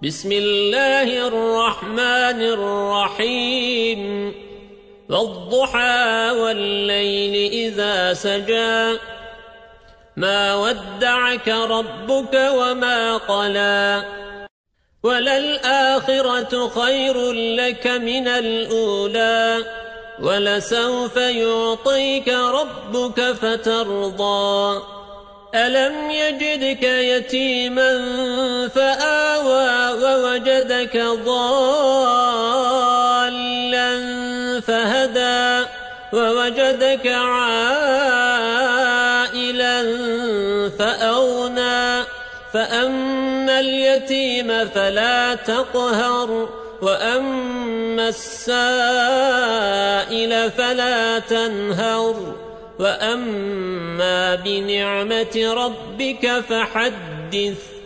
بسم الله الرحمن الرحيم والضحى والليل إذا سجى ما ودعك ربك وما قلى وللآخرة خير لك من الأولى ولسوف يعطيك ربك فترضى ألم يجدك يتيما فآوى ووجدك ضالا فهدى ووجدك عائلا فأغنى فأما اليتيم فلا تقهر وأما السائل فلا تنهر وأما بنعمة ربك فحدث